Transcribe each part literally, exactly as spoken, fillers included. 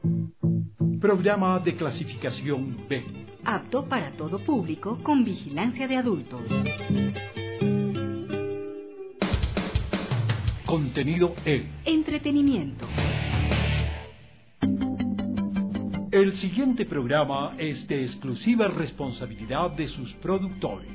Programa de clasificación B. Apto para todo público con vigilancia de adultos. Contenido E. Entretenimiento. El siguiente programa es de exclusiva responsabilidad de sus productores.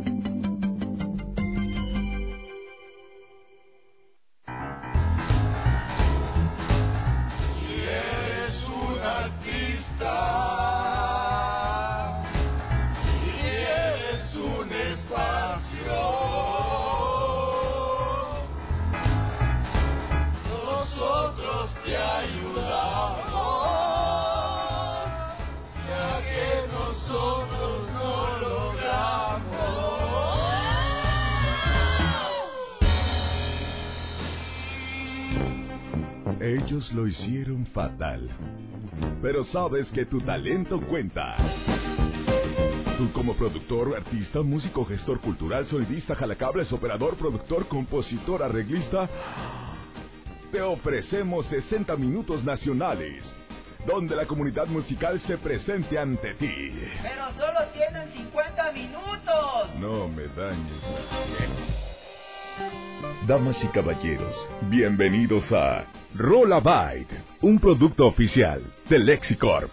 Ellos lo hicieron fatal, pero sabes que tu talento cuenta. Tú como productor, artista, músico, gestor cultural, sonidista, jalacables, operador, productor, compositor, arreglista, te ofrecemos sesenta minutos nacionales, donde la comunidad musical se presente ante ti. ¡Pero solo tienen cincuenta minutos! No me dañes la piel. Damas y caballeros, bienvenidos a Rollabyte, un producto oficial de Lexicorp.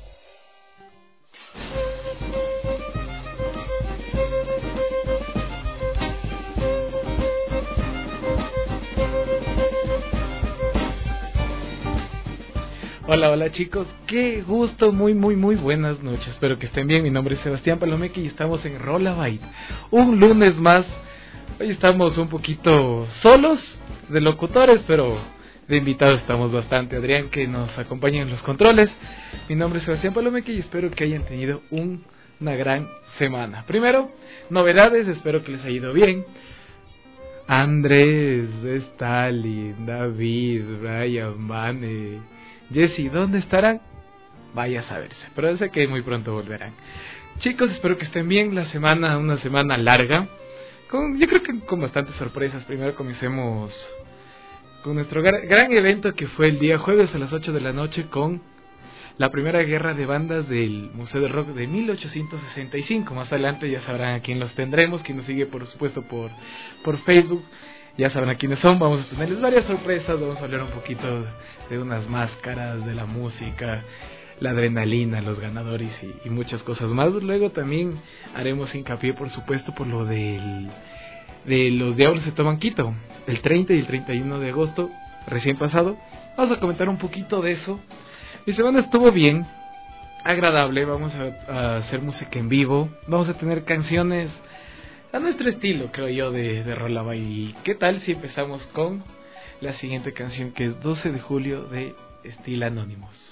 Hola, hola chicos, qué gusto, muy, muy, muy buenas noches, espero que estén bien. Mi nombre es Sebastián Palomeque y estamos en Rollabyte, un lunes más. Hoy estamos un poquito solos de locutores, pero de invitados estamos bastante. Adrián, que nos acompaña en los controles. Mi nombre es Sebastián Palomeque y espero que hayan tenido un, una gran semana. Primero, novedades, espero que les haya ido bien. Andrés, Stalin, David, Brian, Vane, Jesse, ¿dónde estarán? Vaya a saberse, pero sé que muy pronto volverán. Chicos, espero que estén bien. La semana, una semana larga. Con, yo creo que con bastantes sorpresas. Primero comencemos con nuestro gran, gran evento que fue el día jueves a las ocho de la noche con la primera guerra de bandas del Museo del Rock de mil ochocientos sesenta y cinco. Más adelante ya sabrán a quién los tendremos, quien nos sigue por supuesto por, por Facebook. Ya sabrán a quiénes son, vamos a tenerles varias sorpresas, vamos a hablar un poquito de unas máscaras, de la música, la adrenalina, los ganadores y, y muchas cosas más. Luego también haremos hincapié, por supuesto, por lo del, de los Diablos de Tomanquito, el treinta y el treinta y uno de agosto, recién pasado. Vamos a comentar un poquito de eso. Mi semana estuvo bien, agradable, vamos a, a hacer música en vivo, vamos a tener canciones a nuestro estilo, creo yo, de, de Rollabyte. ¿Y qué tal si empezamos con la siguiente canción, que es doce de julio de Steel Anonymous?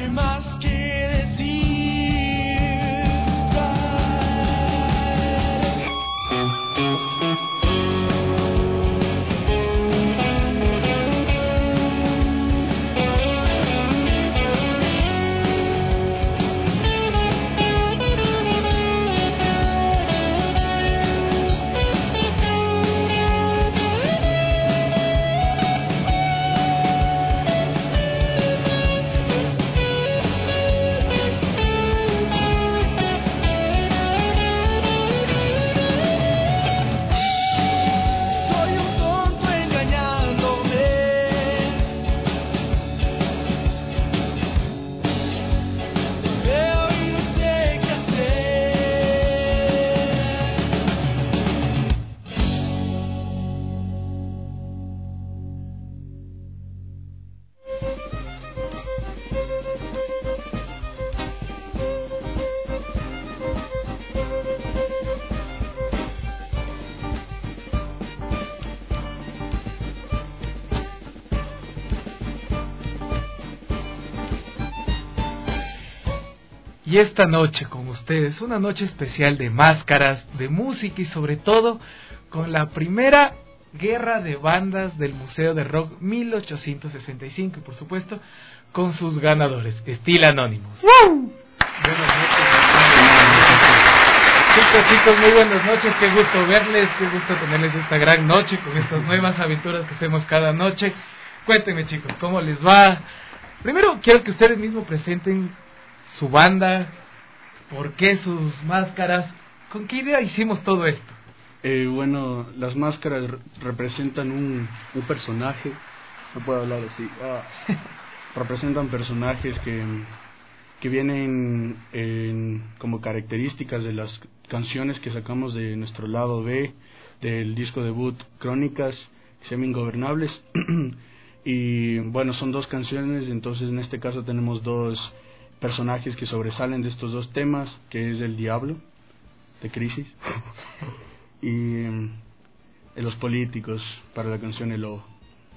hay más que decir. Y esta noche con ustedes, una noche especial de máscaras, de música y sobre todo con la primera guerra de bandas del Museo de Rock mil ochocientos sesenta y cinco y por supuesto con sus ganadores, Steel Anonymous. ¡Woo! Buenas noches. Chicos, chicos, muy buenas noches, qué gusto verles, qué gusto tenerles esta gran noche con estas nuevas aventuras que hacemos cada noche. Cuéntenme, chicos, ¿cómo les va? Primero quiero que ustedes mismos presenten su banda, por qué sus máscaras, con qué idea hicimos todo esto. Eh, bueno, las máscaras representan un, un personaje, no puedo hablar así, ah, representan personajes que, que vienen en, como características de las canciones que sacamos de nuestro lado B, del disco debut Crónicas, que se llama Ingobernables, y bueno, son dos canciones, entonces en este caso tenemos dos personajes que sobresalen de estos dos temas, que es el Diablo de Crisis y eh, los políticos para la canción El Lobo.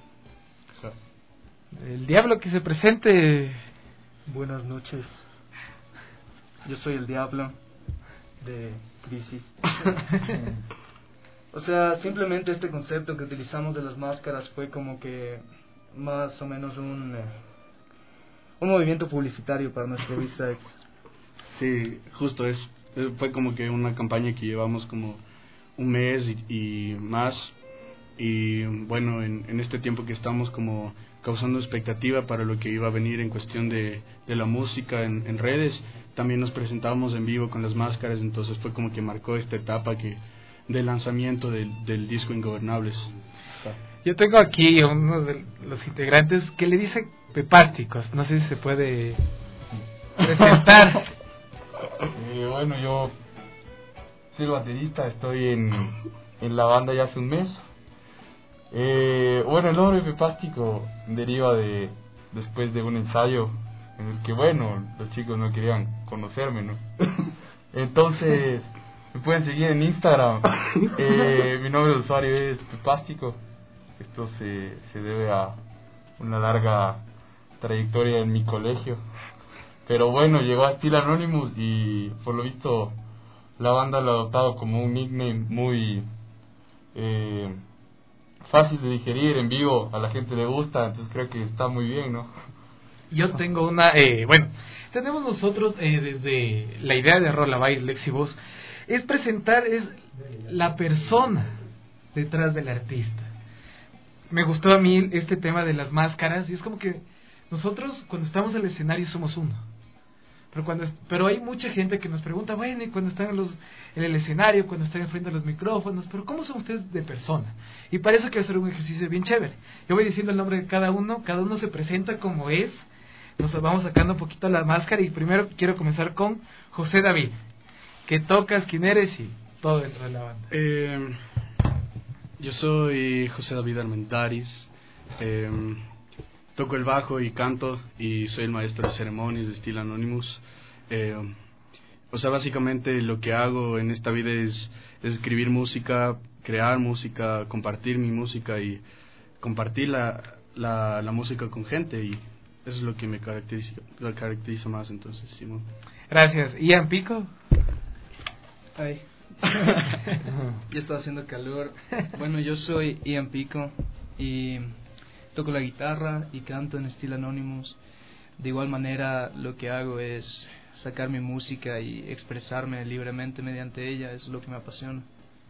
El Diablo que se presente. Buenas noches, yo soy el Diablo de Crisis. O sea, simplemente este concepto que utilizamos de las máscaras fue como que más o menos un un movimiento publicitario para nuestro B-Sides. Sí, justo es. Fue como que una campaña que llevamos como un mes y, y más. Y bueno, en, en este tiempo que estamos como causando expectativa para lo que iba a venir en cuestión de, de la música en, en redes, también nos presentábamos en vivo con las máscaras, entonces fue como que marcó esta etapa que del lanzamiento del, del disco Ingobernables. Yo tengo aquí a uno de los integrantes que le dice Pepásticos, no sé si se puede presentar. Eh, bueno, yo soy el baterista, estoy en, en la banda ya hace un mes. Eh, bueno, el nombre Pepástico deriva de después de un ensayo en el que, bueno, los chicos no querían conocerme, ¿no? Entonces, me pueden seguir en Instagram. Eh, mi nombre de usuario es Pepástico. Esto se, se debe a una larga trayectoria en mi colegio. Pero bueno, llegó a Steel Anonymous y por lo visto la banda lo ha adoptado como un nickname muy eh, fácil de digerir en vivo, a la gente le gusta, entonces creo que está muy bien, ¿no? Yo tengo una, eh, bueno, tenemos nosotros eh, desde la idea de Rolabay, Lexivoz, es presentar es la persona detrás del artista. Me gustó a mí este tema de las máscaras y es como que nosotros cuando estamos en el escenario somos uno, pero cuando pero hay mucha gente que nos pregunta, bueno, y cuando están en, los, en el escenario, cuando están enfrente de los micrófonos, pero ¿cómo son ustedes de persona? Y parece que va a ser un ejercicio bien chévere. Yo voy diciendo el nombre de cada uno, cada uno se presenta como es, nos vamos sacando un poquito la máscara y primero quiero comenzar con José David. ¿Qué tocas? ¿Quién eres? Y todo dentro de la banda. Eh, yo soy José David Armendariz, eh, toco el bajo y canto y soy el maestro de ceremonias de Steel Anonymous. Eh, o sea, básicamente lo que hago en esta vida es, es escribir música, crear música, compartir mi música y compartir la, la, la música con gente, y eso es lo que me caracteriza, lo caracteriza más, entonces, Simón. Gracias. Ian Pico. Ay. Ya está haciendo calor. Bueno, yo soy Ian Pico y toco la guitarra y canto en estilo Anonymous. De igual manera, lo que hago es sacar mi música y expresarme libremente mediante ella. Eso es lo que me apasiona.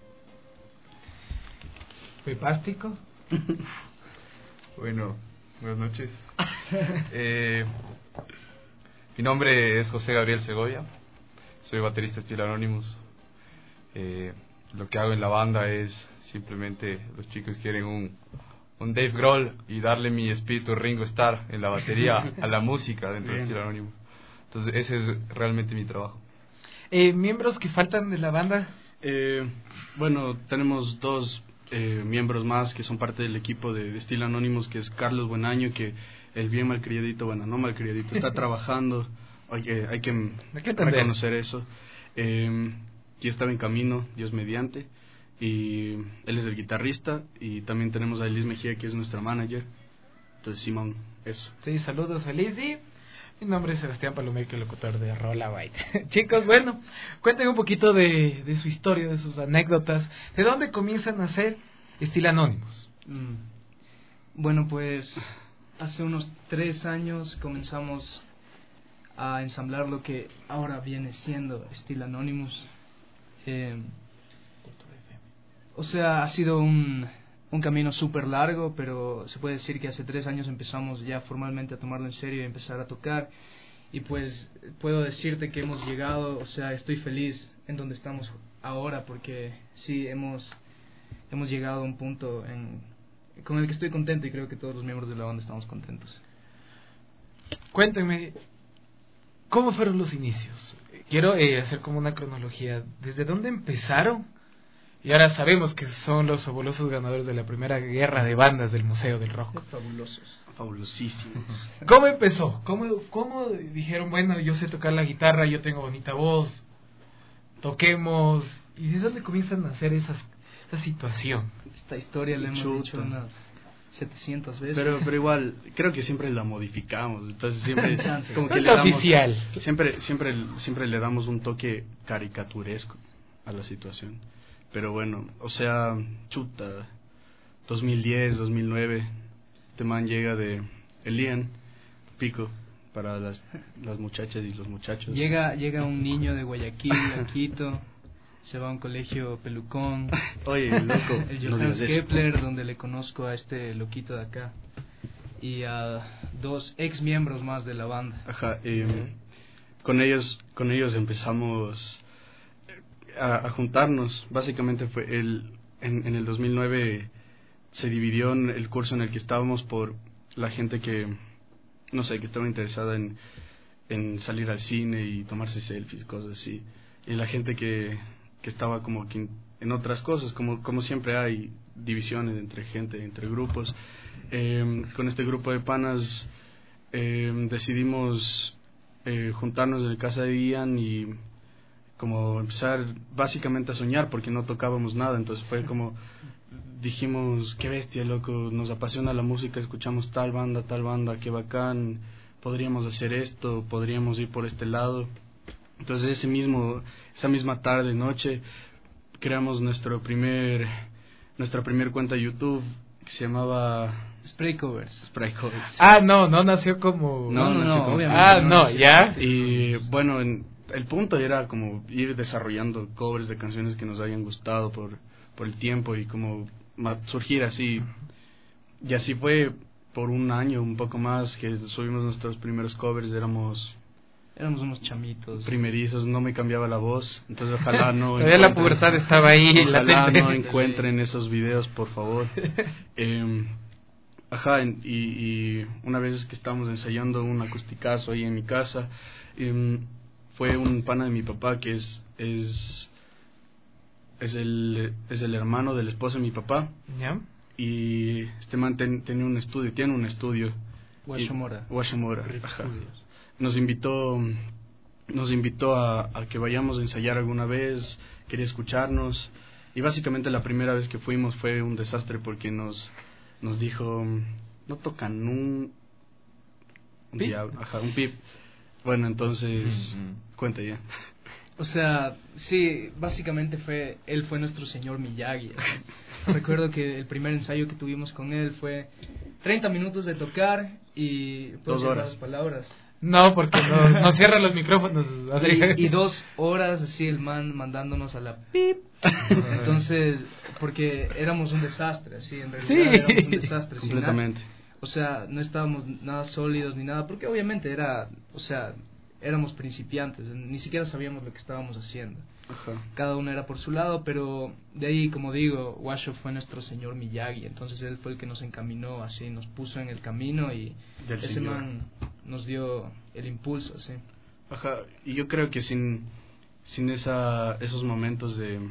¿Pepástico? Bueno, buenas noches. eh, mi nombre es José Gabriel Segovia. Soy baterista estilo Anonymous. Eh, lo que hago en la banda es simplemente, los chicos quieren un, un Dave Grohl y darle mi espíritu Ringo Starr en la batería a la música dentro de estilo Anonymous. Entonces ese es realmente mi trabajo. Eh, ¿Miembros que faltan de la banda? Eh, bueno, tenemos dos eh, miembros más que son parte del equipo de, de estilo Anonymous, que es Carlos Buenaño, que el bien malcriadito, bueno, no malcriadito, está trabajando, hay que, hay que reconocer eso. Eh, ya estaba en camino, Dios mediante, y él es el guitarrista, y también tenemos a Elis Mejía, que es nuestra manager. Entonces, Simón, eso. Sí, saludos a Elis. Y mi nombre es Sebastián Palomeque, locutor de Rola Byte. Chicos, bueno, cuéntenme un poquito de, de su historia, de sus anécdotas. ¿De dónde comienzan a hacer estilo Anonymous? Mm. Bueno, pues hace unos tres años comenzamos a ensamblar lo que ahora viene siendo estilo Anonymous. Eh, o sea, ha sido un, un camino súper largo, pero se puede decir que hace tres años empezamos ya formalmente a tomarlo en serio y empezar a tocar. Y pues puedo decirte que hemos llegado, o sea, estoy feliz en donde estamos ahora, porque sí, hemos, hemos llegado a un punto en, con el que estoy contento, y creo que todos los miembros de la banda estamos contentos. Cuéntenme, ¿cómo fueron los inicios? Quiero eh, hacer como una cronología. ¿Desde dónde empezaron? Y ahora sabemos que son los fabulosos ganadores de la primera guerra de bandas del Museo del Rock. Fabulosos. Fabulosísimos. ¿Cómo empezó? ¿Cómo, ¿Cómo dijeron, bueno, yo sé tocar la guitarra, yo tengo bonita voz, toquemos? ¿Y de dónde comienzan a hacer esas, esa situación? Esta historia la hemos Chuta. dicho unas setecientas veces. Pero, pero igual, creo que siempre la modificamos, entonces siempre como que Es le damos, oficial. siempre, siempre, siempre le damos un toque caricaturesco a la situación. Pero bueno, o sea, chuta, dos mil diez, dos mil nueve, este man llega de Elian, Pico, para las, las muchachas y los muchachos. Llega, llega un niño de Guayaquil a Quito, se va a un colegio pelucón. Oye, loco, el no Johannes digas eso. Kepler, donde le conozco a este loquito de acá, y a dos ex miembros más de la banda. Ajá, eh, con ellos, con ellos empezamos a, a juntarnos. Básicamente fue el, en, en el dos mil nueve se dividió en el curso en el que estábamos por la gente que, no sé, que estaba interesada en, en salir al cine y tomarse selfies, cosas así, y la gente que, que estaba como que en otras cosas, como, como siempre hay divisiones entre gente, entre grupos. Eh, con este grupo de panas eh, decidimos eh, juntarnos en la casa de Ian y como empezar básicamente a soñar, porque no tocábamos nada. Entonces fue como dijimos, qué bestia, loco, nos apasiona la música, escuchamos tal banda, tal banda, qué bacán, podríamos hacer esto, podríamos ir por este lado. Entonces ese mismo, esa misma tarde, noche, creamos nuestro primer, nuestra primer cuenta de YouTube, que se llamaba Spray Covers. Spray Covers. Ah, no, no nació como... No, no, nació no, como- obviamente. Ah, no no, nació. ya. Y bueno, en, el punto era como ir desarrollando covers de canciones que nos hayan gustado por, por el tiempo y como ma- surgir así. Y así fue por un año, un poco más, que subimos nuestros primeros covers. Éramos Éramos unos chamitos. primerizos, no me cambiaba la voz, entonces ojalá no Todavía la encuentren- pubertad estaba ahí. ojalá latente. no encuentren esos videos, por favor. Eh, ajá, en- y, y una vez que estábamos ensayando un acusticazo ahí en mi casa, eh, fue un pana de mi papá que es es es el es el hermano del esposo de mi papá, ¿Ya? y este man ten- tenía un estudio, tiene un estudio. Guachomora. Y- Guachomora, ajá. Nos invitó nos invitó a, a que vayamos a ensayar alguna vez, quería escucharnos, y básicamente la primera vez que fuimos fue un desastre porque nos nos dijo, no tocan un Un ¿Pip? diablo, ajá, un pip. Bueno, entonces, Mm-hmm. cuenta ya. O sea, sí, básicamente fue, él fue nuestro señor Miyagi. así. Recuerdo que el primer ensayo que tuvimos con él fue treinta minutos de tocar y... Dos horas. Las palabras. No, porque no, no cierra los micrófonos, Adrián. Y, y dos horas así el man mandándonos a la pip. Entonces, porque éramos un desastre, así, en realidad Sí. éramos un desastre. sin Completamente. nada. O sea, no estábamos nada sólidos ni nada, porque obviamente era, o sea, éramos principiantes, ni siquiera sabíamos lo que estábamos haciendo. Ajá. Cada uno era por su lado, pero de ahí, como digo, Washo fue nuestro señor Miyagi, entonces él fue el que nos encaminó, así, nos puso en el camino y Del ese señor. man nos dio el impulso, así. Ajá, y yo creo que sin, sin esa, esos momentos de...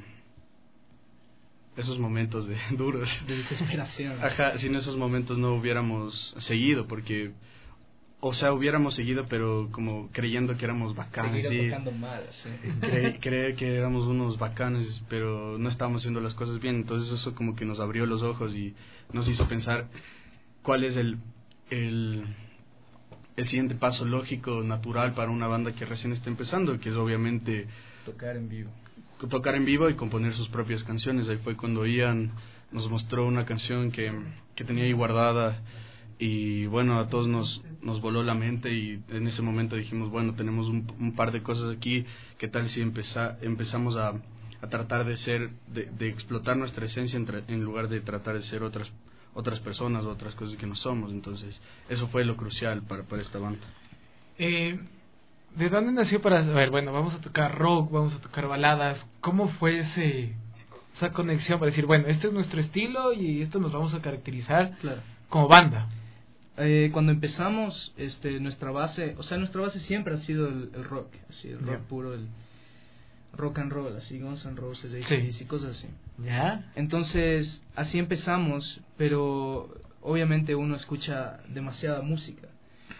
Esos momentos de duros. De desesperación. Ajá, sin esos momentos no hubiéramos seguido, porque... O sea, hubiéramos seguido, pero como creyendo que éramos bacanes. Seguir sí. tocando mal, así. Cre- creer que éramos unos bacanes, pero no estábamos haciendo las cosas bien. Entonces eso como que nos abrió los ojos y nos hizo pensar cuál es el, el, el siguiente paso lógico, natural para una banda que recién está empezando, que es obviamente Tocar en vivo. tocar en vivo y componer sus propias canciones. Ahí fue cuando Ian nos mostró una canción que, que tenía ahí guardada y bueno, a todos nos, nos voló la mente y en ese momento dijimos, bueno, tenemos un, un par de cosas aquí, ¿qué tal si empeza, empezamos a, a tratar de ser, de, de explotar nuestra esencia en, tra- en lugar de tratar de ser otras otras personas o otras cosas que no somos? Entonces eso fue lo crucial para, para esta banda. Eh, ¿De dónde nació para... A ver, bueno, vamos a tocar rock, vamos a tocar baladas. ¿Cómo fue ese esa conexión para decir, bueno, este es nuestro estilo y esto nos vamos a caracterizar Claro. como banda? Eh, cuando empezamos, este, nuestra base, o sea, nuestra base siempre ha sido el, el rock, así, el rock Ya. puro, el rock and roll, así, Guns N' Roses, Sí. A C D C, y cosas así. ¿Ya? Entonces, así empezamos, pero obviamente uno escucha demasiada música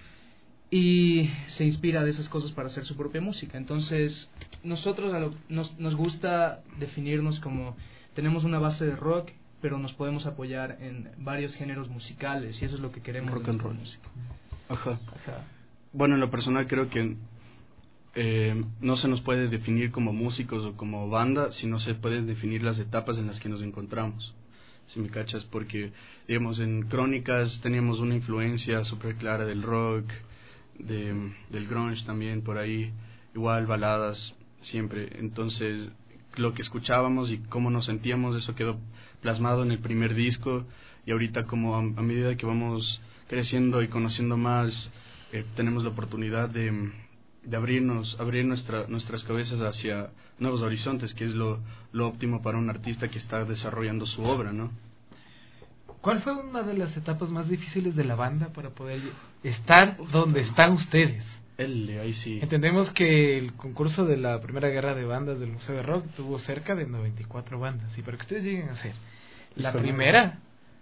y se inspira de esas cosas para hacer su propia música. Entonces, nosotros a lo- nos, nos gusta definirnos como tenemos una base de rock, pero nos podemos apoyar en varios géneros musicales y eso es lo que queremos Rock de and nuestra roll. música. Ajá. Ajá. Bueno, en lo personal creo que eh, no se nos puede definir como músicos o como banda, sino se pueden definir las etapas en las que nos encontramos. Si me cachas, porque, digamos, en Crónicas teníamos una influencia súper clara del rock, de, del grunge también por ahí, igual baladas siempre. Entonces, lo que escuchábamos y cómo nos sentíamos, eso quedó plasmado en el primer disco, y ahorita como a, a medida que vamos creciendo y conociendo más, eh, tenemos la oportunidad de, de abrirnos, abrir nuestra, nuestras cabezas hacia nuevos horizontes, que es lo, lo óptimo para un artista que está desarrollando su obra, ¿no? ¿Cuál fue una de las etapas más difíciles de la banda para poder estar donde están ustedes? Él, ahí sí. Entendemos que el concurso de la primera guerra de bandas del Museo de Rock tuvo cerca de noventa y cuatro bandas, y para que ustedes lleguen a ser la Híjole. primera,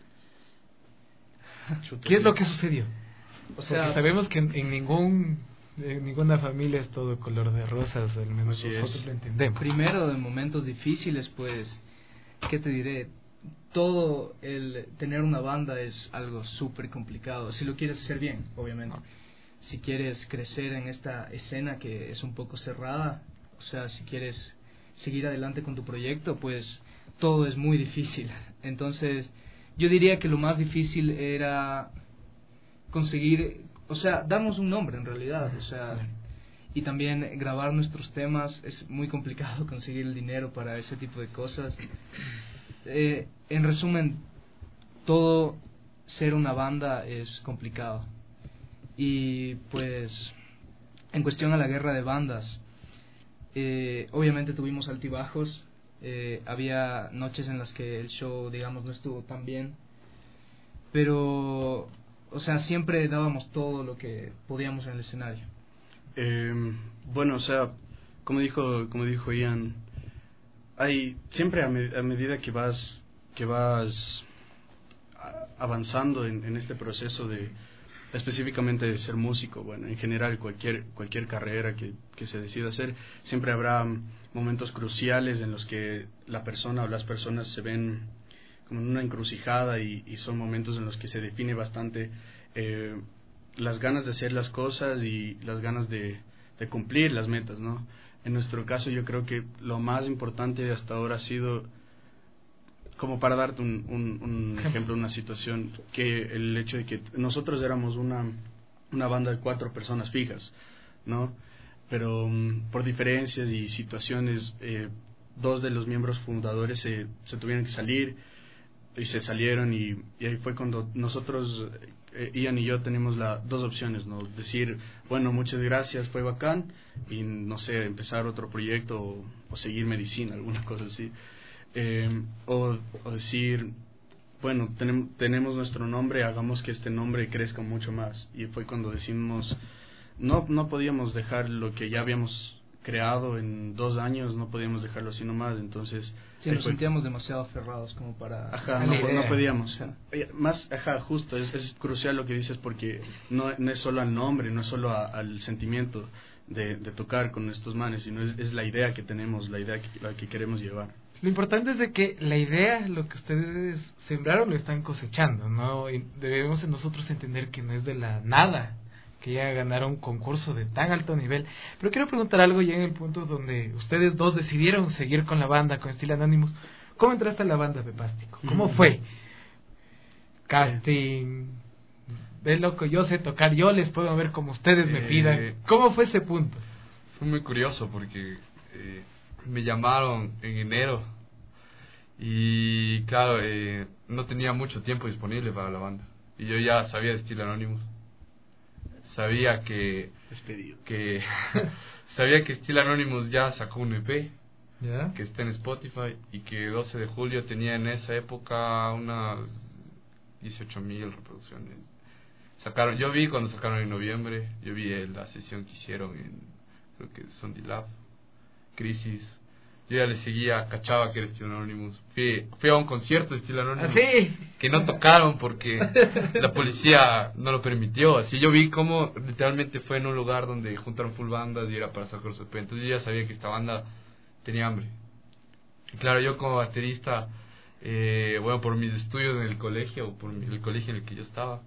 ¿qué es lo que sucedió? O sea, Porque sabemos que en, en ningún en ninguna familia es todo color de rosas, al menos Así nosotros es. lo entendemos. primero de momentos difíciles, pues, ¿qué te diré? Todo el tener una banda es algo súper complicado, si lo quieres hacer bien, obviamente. Si quieres crecer en esta escena que es un poco cerrada, o sea, si quieres seguir adelante con tu proyecto, pues todo es muy difícil. Entonces, yo diría que lo más difícil era conseguir, o sea, darnos un nombre en realidad, o sea, y también grabar nuestros temas. Es muy complicado conseguir el dinero para ese tipo de cosas. Eh, en resumen, todo ser una banda es complicado. Y pues, en cuestión a la guerra de bandas, eh, obviamente tuvimos altibajos. Eh, había noches en las que el show, digamos, no estuvo tan bien, pero, o sea, siempre dábamos todo lo que podíamos en el escenario. Eh, bueno, o sea, como dijo, como dijo Ian, hay siempre a, me- a medida que vas, que vas a- avanzando en, en este proceso de, específicamente de ser músico, bueno, en general cualquier cualquier carrera que, que se decida hacer, siempre habrá mm, momentos cruciales en los que la persona o las personas se ven como en una encrucijada y, y son momentos en los que se define bastante eh, las ganas de hacer las cosas y las ganas de, de cumplir las metas, ¿no? En nuestro caso yo creo que lo más importante hasta ahora ha sido, como para darte un, un, un ejemplo, una situación, que el hecho de que nosotros éramos una, una banda de cuatro personas fijas, ¿no? Pero um, por diferencias y situaciones, eh, dos de los miembros fundadores se, se tuvieron que salir y se salieron y, y ahí fue cuando nosotros, eh, Ian y yo, tenemos la, dos opciones, ¿no? Decir, bueno, muchas gracias, fue bacán, y no sé, empezar otro proyecto o, o seguir medicina, alguna cosa así. Eh, o, o decir, bueno, tenem, tenemos nuestro nombre, hagamos que este nombre crezca mucho más. Y fue cuando decimos, no, no podíamos dejar lo que ya habíamos creado en dos años, no podíamos dejarlo así nomás, entonces... Sí, nos fue... sentíamos demasiado aferrados como para... Ajá, no, no podíamos. Ajá. Más, ajá, justo, es, es crucial lo que dices, porque no, no es solo al nombre, no es solo a, al sentimiento de, de tocar con estos manes, sino es, es la idea que tenemos, la idea que, la que queremos llevar. Lo importante es de que la idea, lo que ustedes sembraron, lo están cosechando, ¿no? Y debemos nosotros entender que no es de la nada que ya ganaron un concurso de tan alto nivel. Pero quiero preguntar algo ya en el punto donde ustedes dos decidieron seguir con la banda, con Still Anonymous. ¿Cómo entraste a la banda, Pepástico? ¿Cómo fue? Casting, ve loco, yo sé tocar, yo les puedo ver como ustedes me pidan. Eh, ¿Cómo fue ese punto? Fue muy curioso porque eh, me llamaron en enero y claro, eh, no tenía mucho tiempo disponible para la banda. Y yo ya sabía de Still Anonymous. Sabía que Despedido. que sabía que Still Anonymous ya sacó un E P, ¿ya? Que está en Spotify, y que doce de julio tenía en esa época unas dieciocho mil reproducciones. Sacaron, yo vi cuando sacaron en noviembre, yo vi la sesión que hicieron en, creo que Sunday Lab, Crisis. Yo ya le seguía, cachaba que era Still Anonymous. Fui, fui a un concierto de Still Anonymous. ¿Ah, sí? Que no tocaron porque la policía no lo permitió. Así yo vi cómo literalmente fue en un lugar donde juntaron full bandas y era para sacar su E P. Entonces yo ya sabía que esta banda tenía hambre. Y claro, yo como baterista, eh, bueno, por mis estudios en el colegio, por mi, el colegio en el que yo estaba,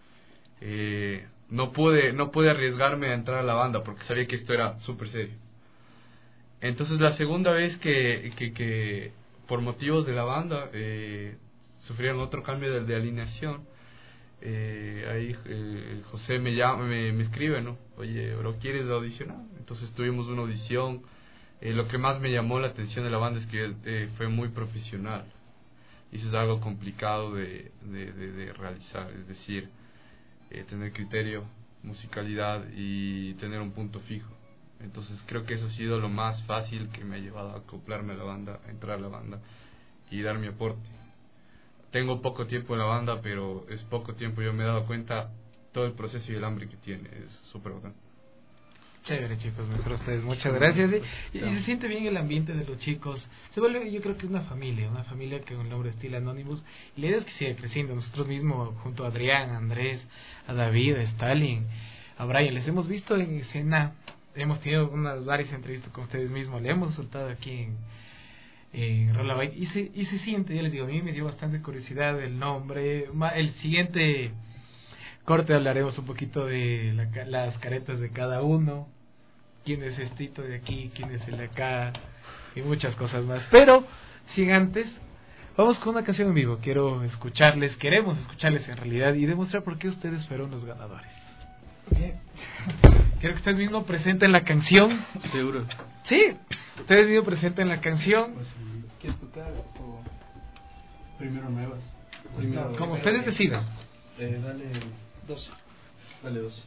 eh, no pude, no pude arriesgarme a entrar a la banda porque sabía que esto era súper serio. Entonces la segunda vez que, que, que por motivos de la banda eh, sufrieron otro cambio de, de alineación, eh, ahí eh, José me llama, me, me escribe, ¿no? Oye, bro, ¿quieres audicionar? Entonces tuvimos una audición. Eh, lo que más me llamó la atención de la banda es que eh, fue muy profesional. Y eso es algo complicado de, de, de, de realizar, es decir, eh, tener criterio, musicalidad y tener un punto fijo. Entonces creo que eso ha sido lo más fácil que me ha llevado a acoplarme a la banda, a entrar a la banda y dar mi aporte. Tengo poco tiempo en la banda, pero es poco tiempo. Yo me he dado cuenta todo el proceso y el hambre que tiene. Es súper bacán. Chévere, chicos, mejor ustedes, muchas gracias. Y, y se siente bien el ambiente de los chicos. Se vuelve, yo creo que es una familia, una familia que con el nombre Still Anonymous. Y la idea es que siga creciendo. Nosotros mismos, junto a Adrián, a Andrés, a David, a Stalin, a Brian, les hemos visto en escena. Hemos tenido unas varias entrevistas con ustedes mismos, le hemos soltado aquí en, en Rollabait y se, y se siente, ya les digo, a mí me dio bastante curiosidad el nombre. El siguiente corte hablaremos un poquito de la, las caretas de cada uno, quién es estito de aquí, quién es el de acá y muchas cosas más. Pero, sin antes, vamos con una canción en vivo. Quiero escucharles, queremos escucharles en realidad y demostrar por qué ustedes fueron los ganadores. Okay. Quiero que ustedes mismos presenten la canción. Seguro. Sí, ustedes mismos presenten la canción. ¿Quieres tocar o primero nuevas? Primero, como ustedes decidan. Eh, dale doce. Dale doce.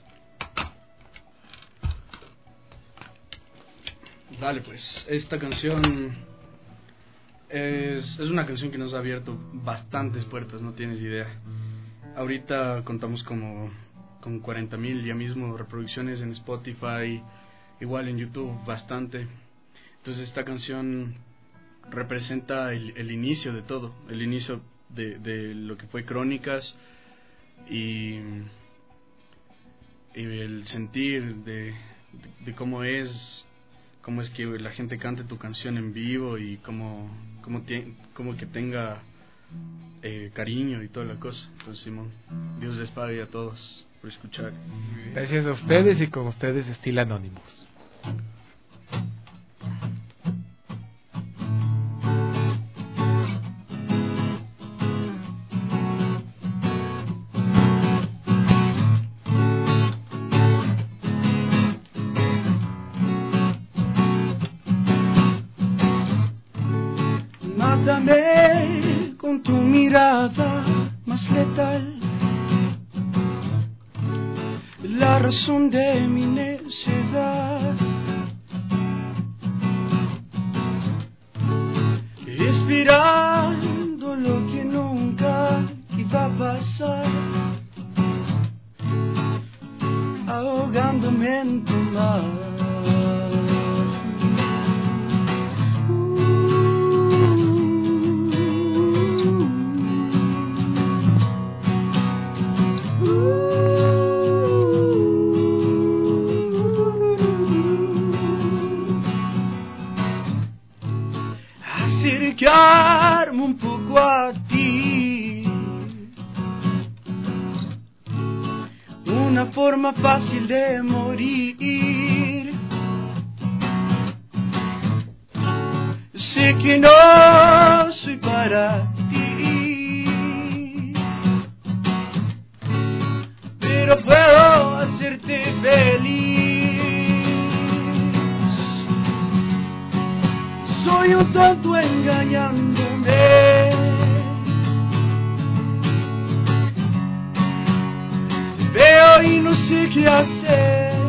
Dale pues, esta canción es, es una canción que nos ha abierto bastantes puertas, no tienes idea. Ahorita contamos como con cuarenta mil ya mismo reproducciones en Spotify, igual en YouTube bastante. Entonces esta canción representa el, el inicio de todo, el inicio de, de lo que fue Crónicas y, y el sentir de, de, de cómo es cómo es que la gente cante tu canción en vivo y cómo, cómo, te, cómo que tenga eh, cariño y toda la cosa. Entonces, Simón, Dios les pague a todos. por escuchar. Gracias a ustedes y con ustedes Estilo Anonymous. Mátame con tu mirada más letal, la razón de mi necedad. Esperando lo que nunca iba a pasar, ahogándome en tu mar. Acercarme un poco a ti, una forma fácil de morir. Sé que no soy para ti, pero puedo hacerte feliz. Soy un tonto engañándome, veo y no sé qué hacer.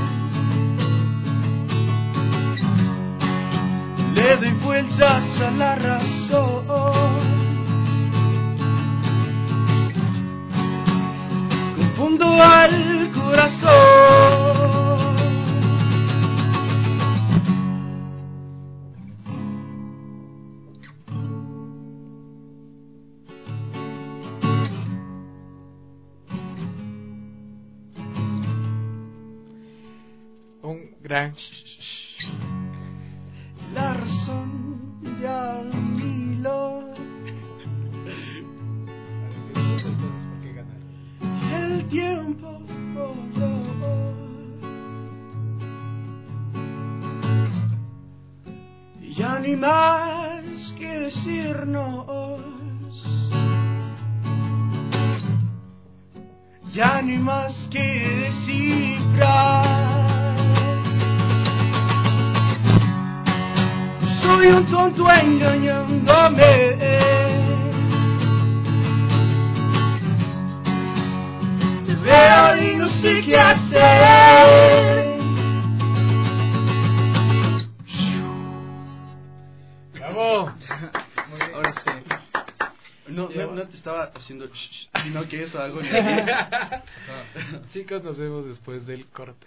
Le doy vueltas a la razón, confundo al corazón. Gran. La razón de Almilo, el tiempo, oh, oh, oh. Ya ni más que decirnos, ya ni más que descifrar. Soy un tonto engañándome, te veo y no sé qué hacer. ¡Bravo! Ahora sí. No, no, no te estaba haciendo ch, sino que es algo. Chicos, nos vemos después del corte.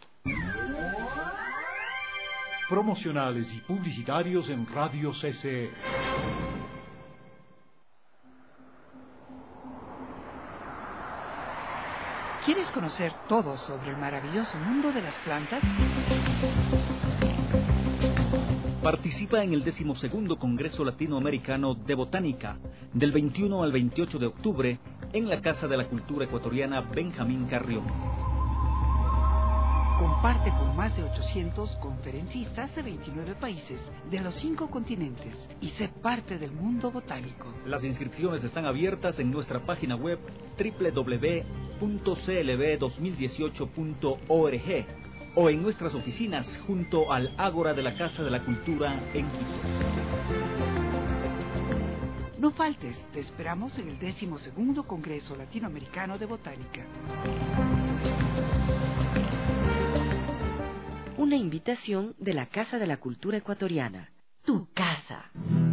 Promocionales y publicitarios en Radio C C. ¿Quieres conocer todo sobre el maravilloso mundo de las plantas? Participa en el decimosegundo Congreso Latinoamericano de Botánica, del veintiuno al veintiocho de octubre, en la Casa de la Cultura Ecuatoriana Benjamín Carrión. Comparte con más de ochocientos conferencistas de veintinueve países de los cinco continentes y sé parte del mundo botánico. Las inscripciones están abiertas en nuestra página web doble u doble u doble u punto c l b dos mil dieciocho punto org o en nuestras oficinas junto al Ágora de la Casa de la Cultura en Quito. No faltes, te esperamos en el decimosegundo Congreso Latinoamericano de Botánica. Una invitación de la Casa de la Cultura Ecuatoriana. Tu casa.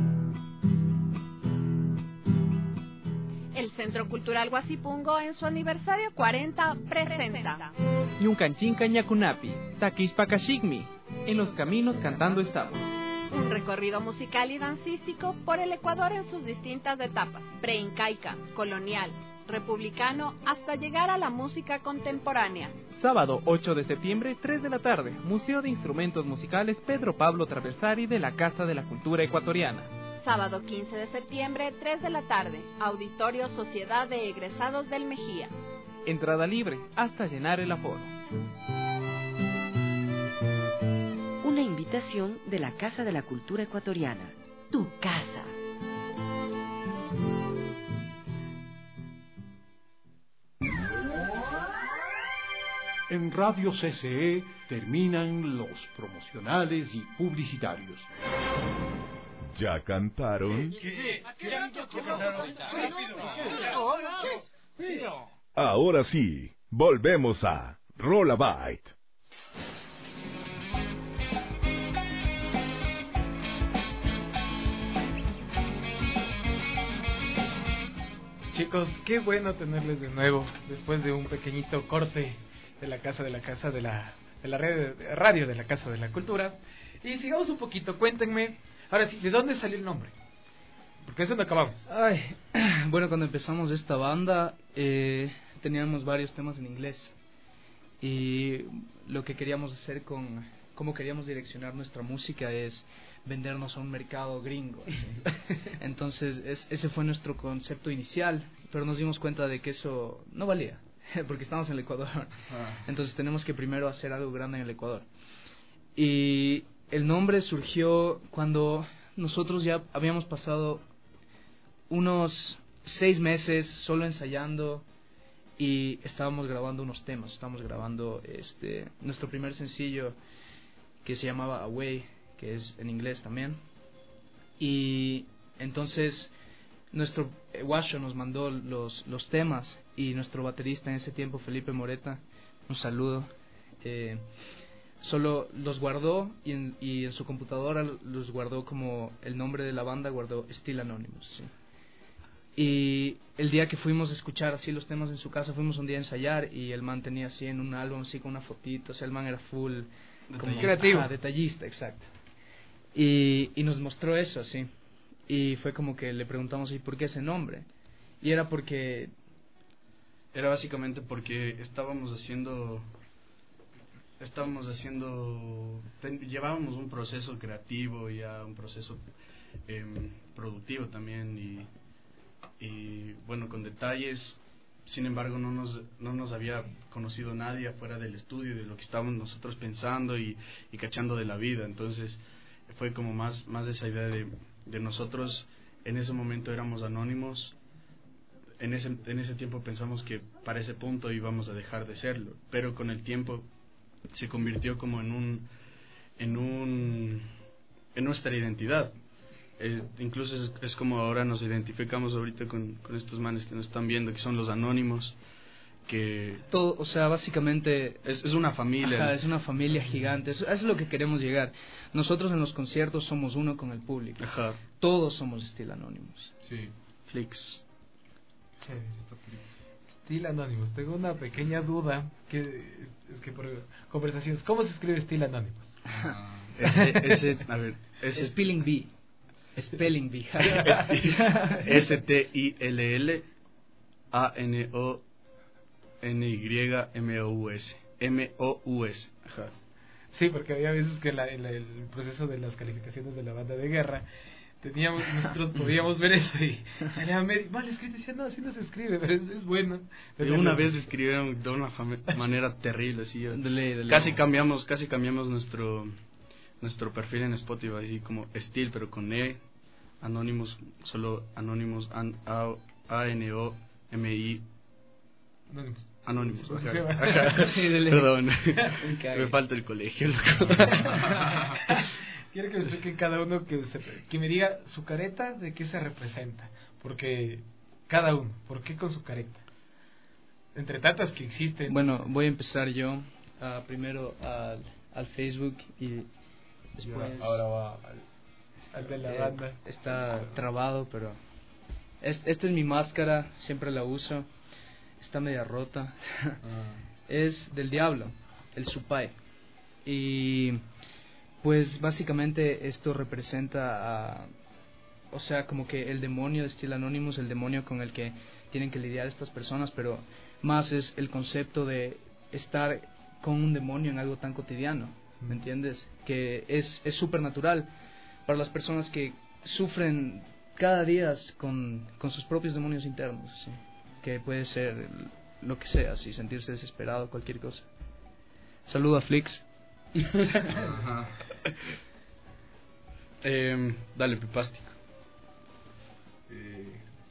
El Centro Cultural Guasipungo en su aniversario cuarenta presenta Ñucanchinca Ñacunapi, Taquishpacashigmi, en los caminos cantando estamos. Un recorrido musical y dancístico por el Ecuador en sus distintas etapas, preincaica, colonial, republicano, hasta llegar a la música contemporánea. Sábado ocho de septiembre, tres de la tarde, Museo de Instrumentos Musicales Pedro Pablo Traversari de la Casa de la Cultura Ecuatoriana. Sábado quince de septiembre, tres de la tarde, Auditorio Sociedad de Egresados del Mejía. entrada libre hasta llenar el aforo. Una invitación de la Casa de la Cultura Ecuatoriana. Tu casa. En Radio C C E terminan los promocionales y publicitarios. ¿Ya cantaron? Ahora sí, volvemos a Rollabyte. Chicos, qué bueno tenerles de nuevo después de un pequeñito corte de la casa de la casa de la de la red, radio de la Casa de la Cultura. Y sigamos un poquito, cuéntenme, ahora sí, ¿de dónde salió el nombre? Porque eso no acabamos. Ay, bueno, cuando empezamos esta banda eh, teníamos varios temas en inglés y lo que queríamos hacer con cómo queríamos direccionar nuestra música es vendernos a un mercado gringo, ¿sí? Entonces es, ese fue nuestro concepto inicial, pero nos dimos cuenta de que eso no valía porque estamos en el Ecuador. Ah. Entonces tenemos que primero hacer algo grande en el Ecuador. Y el nombre surgió cuando nosotros ya habíamos pasado unos seis meses solo ensayando y estábamos grabando unos temas. Estábamos grabando este nuestro primer sencillo que se llamaba Away, que es en inglés también. Y entonces nuestro Guacho nos mandó los, los temas y nuestro baterista en ese tiempo, Felipe Moreta, un saludo, eh, solo los guardó y en, y en su computadora los guardó como el nombre de la banda, guardó Still Anonymous, ¿sí? Y el día que fuimos a escuchar así los temas en su casa, fuimos un día a ensayar y el man tenía así en un álbum así con una fotito, o sea, el man era full como, creativo, ah, detallista, exacto. Y, y nos mostró eso así. Y fue como que le preguntamos, ¿y por qué ese nombre? Y era porque... Era básicamente porque estábamos haciendo... Estábamos haciendo... Ten, llevábamos un proceso creativo, ya un proceso eh, productivo también y, y bueno, con detalles. Sin embargo, no nos, no nos había conocido nadie afuera del estudio, de lo que estábamos nosotros pensando y, y cachando de la vida. Entonces fue como más, más esa idea de... de nosotros en ese momento éramos anónimos, en ese, en ese tiempo pensamos que para ese punto íbamos a dejar de serlo, pero con el tiempo se convirtió como en un en un en nuestra identidad. Eh, incluso es, es como ahora nos identificamos ahorita con, con estos manes que nos están viendo, que son los anónimos, que todo, o sea, básicamente es, es una familia. Ajá, es una familia gigante. Eso, eso es lo que queremos llegar. Nosotros en los conciertos somos uno con el público. Ajá. Todos somos Still Anonymous. Sí. Flix. Sí, Still Anonymous. Tengo una pequeña duda que es que por conversaciones, ¿cómo se escribe Still Anonymous? Ah, ese, ese, a ver, ese Spelling Bee. Spelling Bee. S T I L L A N O N Y M O U S. M O U S. Ajá. Sí, porque había veces que la, en la, el proceso de las calificaciones de la banda de guerra teníamos, nosotros podíamos ver eso y salía medio mal escrito y decía, no, así no se escribe, pero es, es bueno. Pero una vez escribieron de una manera terrible, así. Dele, dele. Casi cambiamos, casi cambiamos nuestro nuestro perfil en Spotify, así como Still, pero con E, Anonymous, solo Anonymous, A N O M I Anonymous. Anónimos, sí, ajá, ajá. Sí, dele. Perdón, me falta el colegio. Quiero que me expliquen cada uno, que, se, que me diga su careta, de qué se representa, porque cada uno, ¿por qué con su careta? Entre tantas que existen. Bueno, voy a empezar yo, uh, primero al, al Facebook y después... Ahora va al, al de la eh, banda. Está trabado, pero... Es, esta es mi máscara, siempre la uso. Está media rota. Ah. Es del diablo, el Supai. Y pues básicamente esto representa a, o sea, como que el demonio de Still Anonymous, el demonio con el que tienen que lidiar estas personas, pero más es el concepto de estar con un demonio en algo tan cotidiano, ¿me entiendes? Que es es súper natural para las personas que sufren cada día con, con sus propios demonios internos, ¿sí? Que puede ser lo que sea, si sentirse desesperado, cualquier cosa. Saludo a Flix. Ajá. eh, dale, Pipástico. Eh,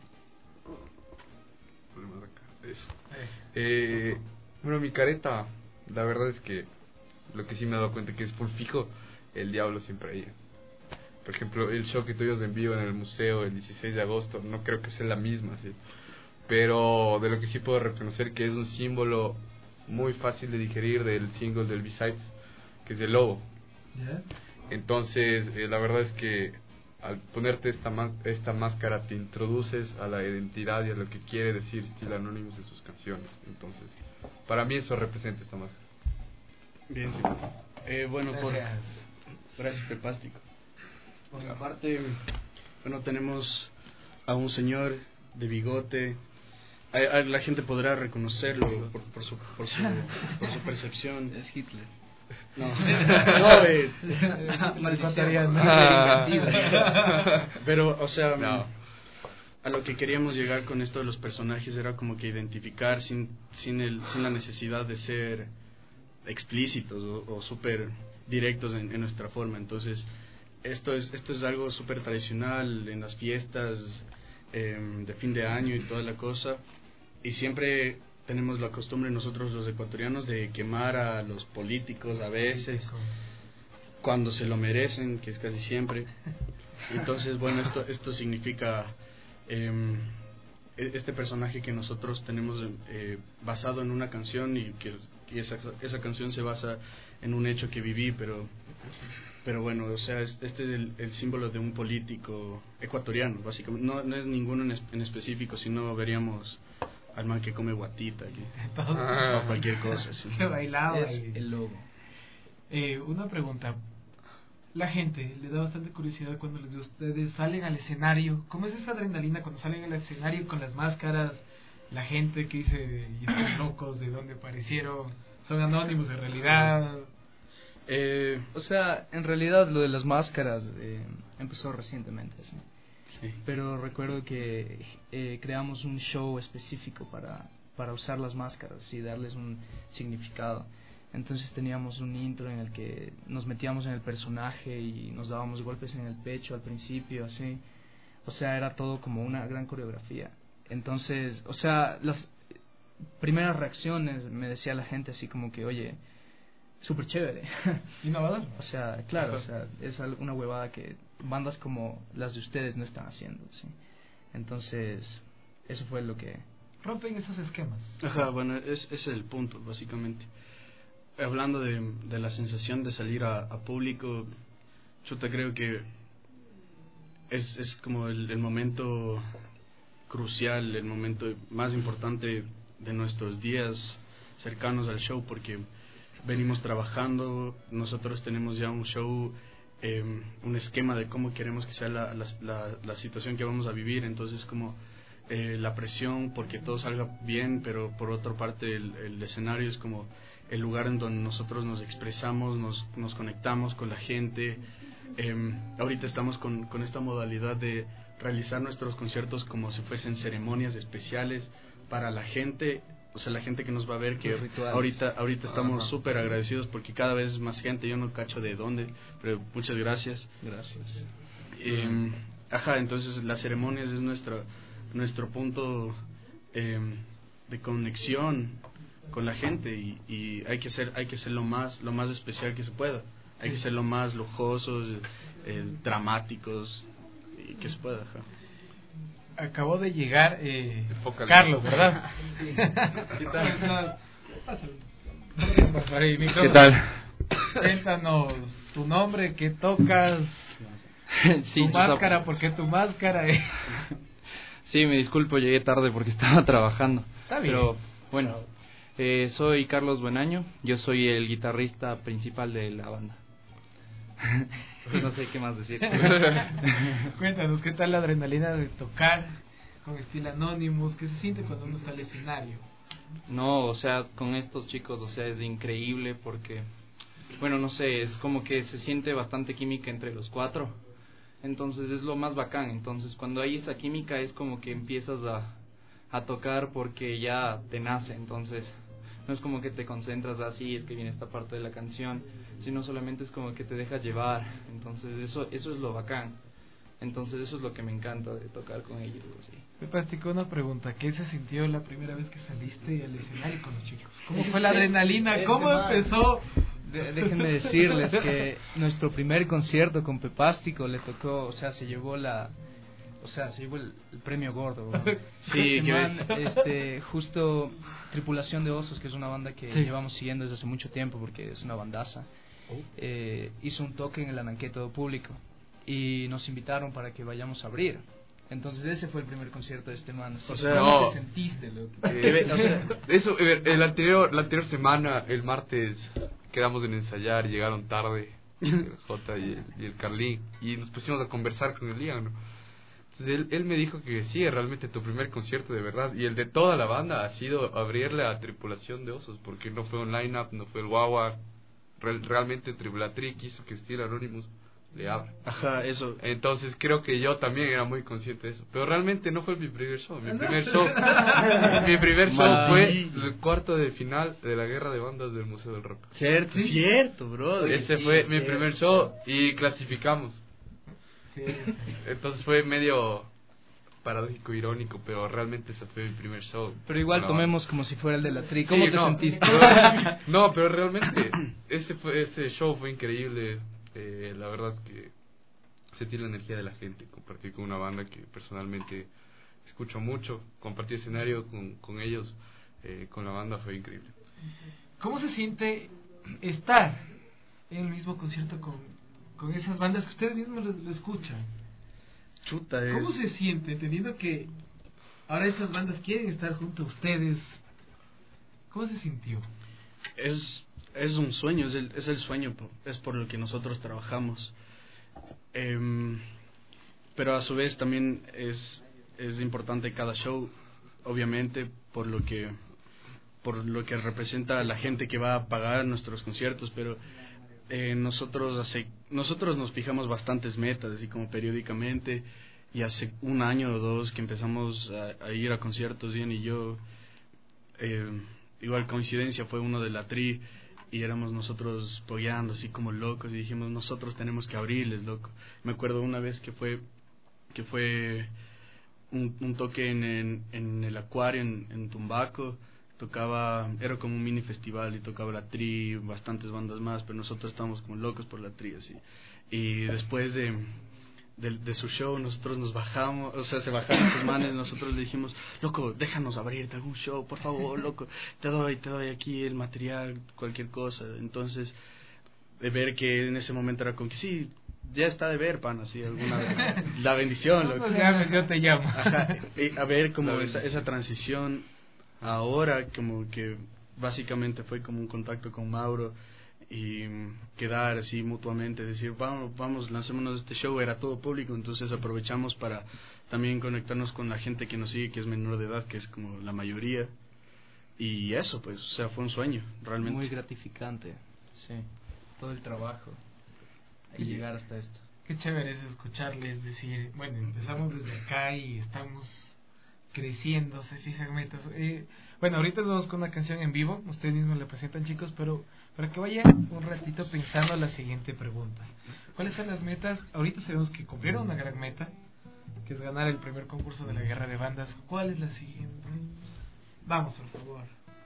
Eso. Eh, bueno, mi careta, la verdad es que lo que sí me he dado cuenta que es full fijo, el diablo siempre ahí. Por ejemplo, el show que tuvimos en vivo en el museo el dieciséis de agosto, no creo que sea la misma, ¿sí? Pero de lo que sí puedo reconocer que es un símbolo muy fácil de digerir del single del B-Sides, que es el lobo. ¿Yeah? Entonces, eh, la verdad es que al ponerte esta esta máscara te introduces a la identidad y a lo que quiere decir Still Anonymous en sus canciones. Entonces, para mí eso representa esta máscara. Bien, sí. Eh, bueno, Gracias. por gracias, Pepástico. Por mi parte, bueno, tenemos a un señor de bigote. A, a, la gente podrá reconocerlo por, por, su, por, su, por su percepción. Es Hitler. No, no, eh, maldición. Pero, o sea, no. A lo que queríamos llegar con esto de los personajes era como que identificar sin sin el sin la necesidad de ser explícitos o, o súper directos en, en nuestra forma. Entonces, esto es esto es algo súper tradicional en las fiestas eh, de fin de año y toda la cosa. Y siempre tenemos la costumbre nosotros los ecuatorianos de quemar a los políticos a veces cuando se lo merecen, que es casi siempre. Entonces, bueno, esto esto significa eh, este personaje que nosotros tenemos eh, basado en una canción y que, que esa esa canción se basa en un hecho que viví, pero pero bueno, o sea, este es el, el símbolo de un político ecuatoriano, básicamente. No no es ninguno en, es, en específico, sino veríamos al man que come guatita aquí. O cualquier cosa, sí. Que bailaba. Es el lobo. Eh, una pregunta. La gente le da bastante curiosidad cuando les de ustedes salen al escenario. ¿Cómo es esa adrenalina cuando salen al escenario con las máscaras? La gente que dice, y estos locos, ¿de dónde aparecieron? ¿Son anónimos en realidad? Eh, o sea, en realidad lo de las máscaras eh, empezó recientemente, ¿sí? Sí. Pero recuerdo que eh, creamos un show específico para, para usar las máscaras y darles un significado. Entonces teníamos un intro en el que nos metíamos en el personaje y nos dábamos golpes en el pecho al principio, así. O sea, era todo como una gran coreografía. Entonces, o sea, las primeras reacciones me decía la gente así como que, oye, súper chévere. Innovador. O sea, claro, o sea, es una huevada que bandas como las de ustedes no están haciendo, ¿sí? Entonces, eso fue lo que... Rompen esos esquemas. Ajá, bueno, es, es el punto, básicamente. Hablando de, de la sensación de salir a, a público, yo te creo que es, es como el, el momento crucial, el momento más importante de nuestros días cercanos al show, porque venimos trabajando, nosotros tenemos ya un show, eh, un esquema de cómo queremos que sea la, la, la, la situación que vamos a vivir. Entonces como eh, la presión porque todo salga bien, pero por otra parte el, el escenario es como el lugar en donde nosotros nos expresamos, nos, nos conectamos con la gente. Eh, ahorita estamos con, con esta modalidad de realizar nuestros conciertos como si fuesen ceremonias especiales para la gente. O sea, la gente que nos va a ver, que ahorita ahorita estamos súper agradecidos porque cada vez más gente, yo no cacho de dónde, pero muchas gracias. Gracias. Eh, ajá, entonces las ceremonias es nuestro, nuestro punto eh, de conexión con la gente y, y hay que ser hay que ser lo más lo más especial que se pueda. Hay que ser lo más lujosos, eh, dramáticos y que se pueda, ajá. Acabó de llegar eh, Carlos, ¿verdad? Sí. ¿Qué tal? ¿Qué tal? Cuéntanos tu nombre, qué tocas, sí, tu máscara, estaba... ¿por qué tu máscara? Sí, me disculpo, llegué tarde porque estaba trabajando. Está bien. Pero bueno, eh, soy Carlos Buenaño, yo soy el guitarrista principal de la banda. No sé qué más decir. Cuéntanos, ¿qué tal la adrenalina de tocar con Still Anonymous? ¿Qué se siente cuando uno está al escenario? No, o sea, con estos chicos, o sea, es increíble porque, bueno, no sé, es como que se siente bastante química entre los cuatro. Entonces es lo más bacán. Entonces cuando hay esa química es como que empiezas a, a tocar porque ya te nace, entonces no es como que te concentras así, es que viene esta parte de la canción, sino solamente es como que te dejas llevar, entonces eso eso es lo bacán, entonces eso es lo que me encanta de tocar con ellos, así. Pepastico, una pregunta, ¿qué se sintió la primera vez que saliste al escenario con los chicos? ¿Cómo fue la adrenalina? ¿Cómo empezó? De, déjenme decirles que nuestro primer concierto con Pepastico le tocó, o sea, se llevó la, o sea, se llevó el, el premio gordo, ¿no? Sí, este, que man, este, justo Tripulación de Osos, que es una banda que sí. llevamos siguiendo desde hace mucho tiempo porque es una bandaza, eh, hizo un toque en el Ananqué todo público y nos invitaron para que vayamos a abrir. Entonces ese fue el primer concierto de este man. O sea, ¿cómo no, te sentiste, loco? Eh, o sea, eso, el anterior, la anterior semana, el martes, quedamos en ensayar, llegaron tarde el J y el, y el Carlín, y nos pusimos a conversar con el Ian, ¿no? Entonces él, él me dijo que sí, realmente tu primer concierto de verdad, y el de toda la banda ha sido abrirle a Tripulación de Osos, porque no fue un line-up, no fue el guagua, Real, realmente Tribulatri quiso que Steel Anonymous le abra. Ajá, eso. Entonces creo que yo también era muy consciente de eso, pero realmente no fue mi primer show, mi primer show, mi primer show fue el cuarto de final de la guerra de bandas del Museo del Rock. Cierto, ¿sí? Cierto, bro. Ese sí, fue mi cierto. primer show y clasificamos. Sí. Entonces fue medio paradójico, irónico, pero realmente ese fue mi primer show. Pero igual tomemos como si fuera el de la tri. ¿Cómo sí, te no, sentiste? Pero, no, pero realmente ese fue ese show fue increíble. Eh, la verdad es que sentí la energía de la gente, compartir con una banda que personalmente escucho mucho, compartir escenario con, con ellos, eh, con la banda fue increíble. ¿Cómo se siente estar en el mismo concierto con, con esas bandas que ustedes mismos lo, lo escuchan? Chuta, es... ¿Cómo se siente entendiendo que ahora esas bandas quieren estar junto a ustedes? ¿Cómo se sintió? Es... Es un sueño, es el, es el sueño, es por lo que nosotros trabajamos. Eh, pero a su vez también es, es importante cada show, obviamente, por lo que por lo que representa a la gente que va a pagar nuestros conciertos, pero eh, nosotros hace, nosotros nos fijamos bastantes metas, así como periódicamente, y hace un año o dos que empezamos a, a ir a conciertos, Ian y yo, eh, igual coincidencia, fue uno de la tri, y éramos nosotros pogueando así como locos y dijimos nosotros tenemos que abrirles, loco. Me acuerdo una vez que fue que fue un, un toque en, en, en el acuario en, en Tumbaco, tocaba, era como un mini festival y tocaba la tri, bastantes bandas más, pero nosotros estábamos como locos por la tri así. Y después de De, de su show nosotros nos bajamos, o sea, se bajaron sus manes, nosotros le dijimos, loco, déjanos abrirte algún show, por favor, loco, te doy, te doy aquí el material, cualquier cosa. Entonces, de ver que en ese momento era como que sí, ya está de ver, pan, así, alguna, la bendición, loco. No llames, yo te llamo. Ajá, y a ver como esa, esa transición ahora, como que básicamente fue como un contacto con Mauro, y quedar así mutuamente, decir vamos, vamos, lancémonos este show, era todo público, entonces aprovechamos para también conectarnos con la gente que nos sigue, que es menor de edad, que es como la mayoría, y eso pues, o sea, fue un sueño, realmente. Muy gratificante, sí, todo el trabajo y llegar hasta esto. Qué chévere es escucharles decir, bueno, empezamos desde acá y estamos creciendo, se fijan metas. Eh, bueno, ahorita nos vamos con una canción en vivo, ustedes mismos la presentan, chicos, pero para que vayan un ratito pensando la siguiente pregunta. ¿Cuáles son las metas? Ahorita sabemos que cumplieron una gran meta, que es ganar el primer concurso de la guerra de bandas. ¿Cuál es la siguiente? Vamos, por favor.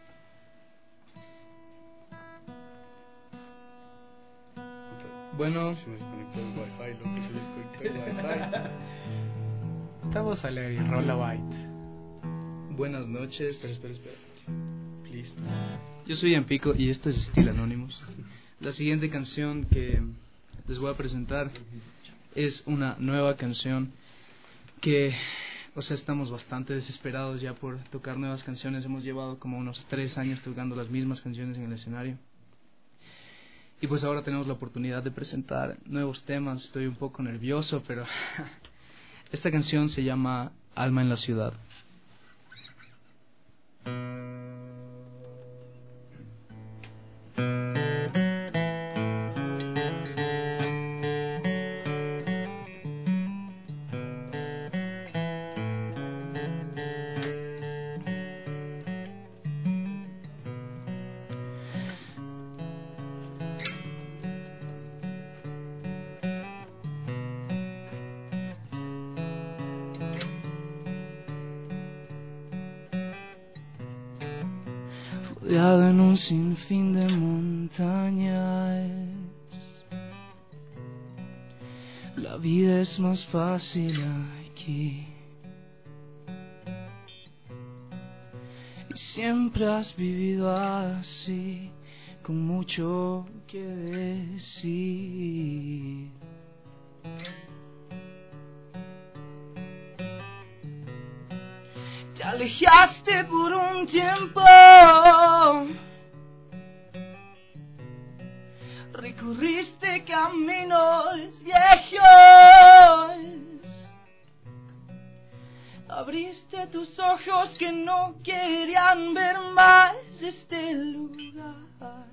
Bueno, se me desconectó el wifi, lo que se desconectó el wifi. Estamos al aire, rola byte. Buenas noches. Espera, espera, espera. Please. Yo soy Ampico y esto es Steel Anonymous. La siguiente canción que les voy a presentar es una nueva canción que, o sea, estamos bastante desesperados ya por tocar nuevas canciones. Hemos llevado como unos tres años tocando las mismas canciones en el escenario. Y pues ahora tenemos la oportunidad de presentar nuevos temas. Estoy un poco nervioso, pero esta canción se llama Alma en la Ciudad. rodeado en un sinfín de montañas. La vida es más fácil aquí. Y siempre has vivido así, con mucho que decir. Te alejaste por un tiempo, recorriste caminos viejos, abriste tus ojos que no querían ver más este lugar.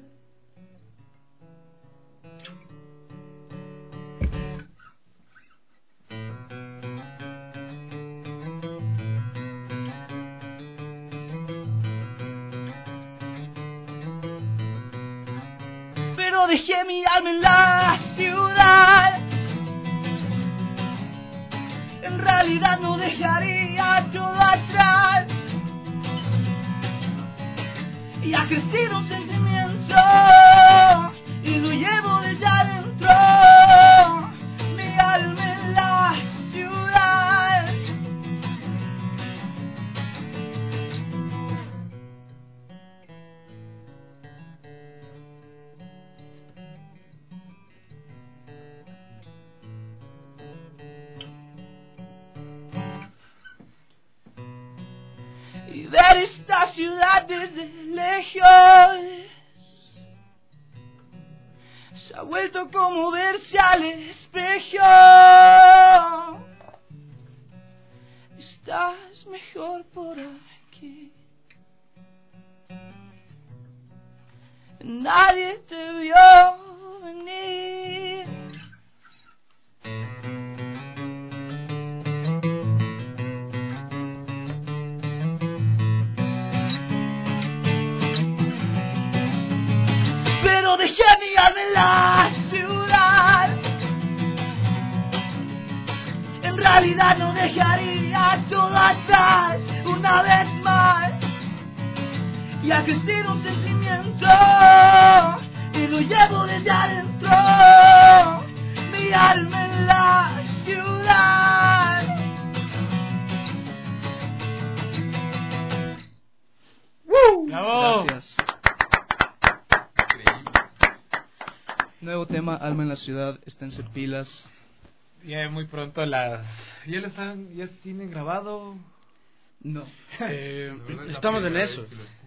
Pero dejé mi alma en la ciudad. En realidad no dejaría todo atrás. Y ha crecido un sentimiento y lo llevo desde adentro. Mi alma en la ciudad. Y ver esta ciudad desde lejos se ha vuelto como verse al espejo. Estás mejor por aquí. Nadie te vio venir. Pero dejé mi alma en la ciudad. En realidad no dejaría todo atrás una vez más. Y ha crecido un sentimiento y lo llevo desde adentro. Mi alma en la ciudad. ¡Woo! ¡Bravo! Gracias. Nuevo tema, Alma en la Ciudad, esténse pilas. Ya muy pronto las... ¿Ya lo están, ya tienen grabado? No. Eh, estamos en eso.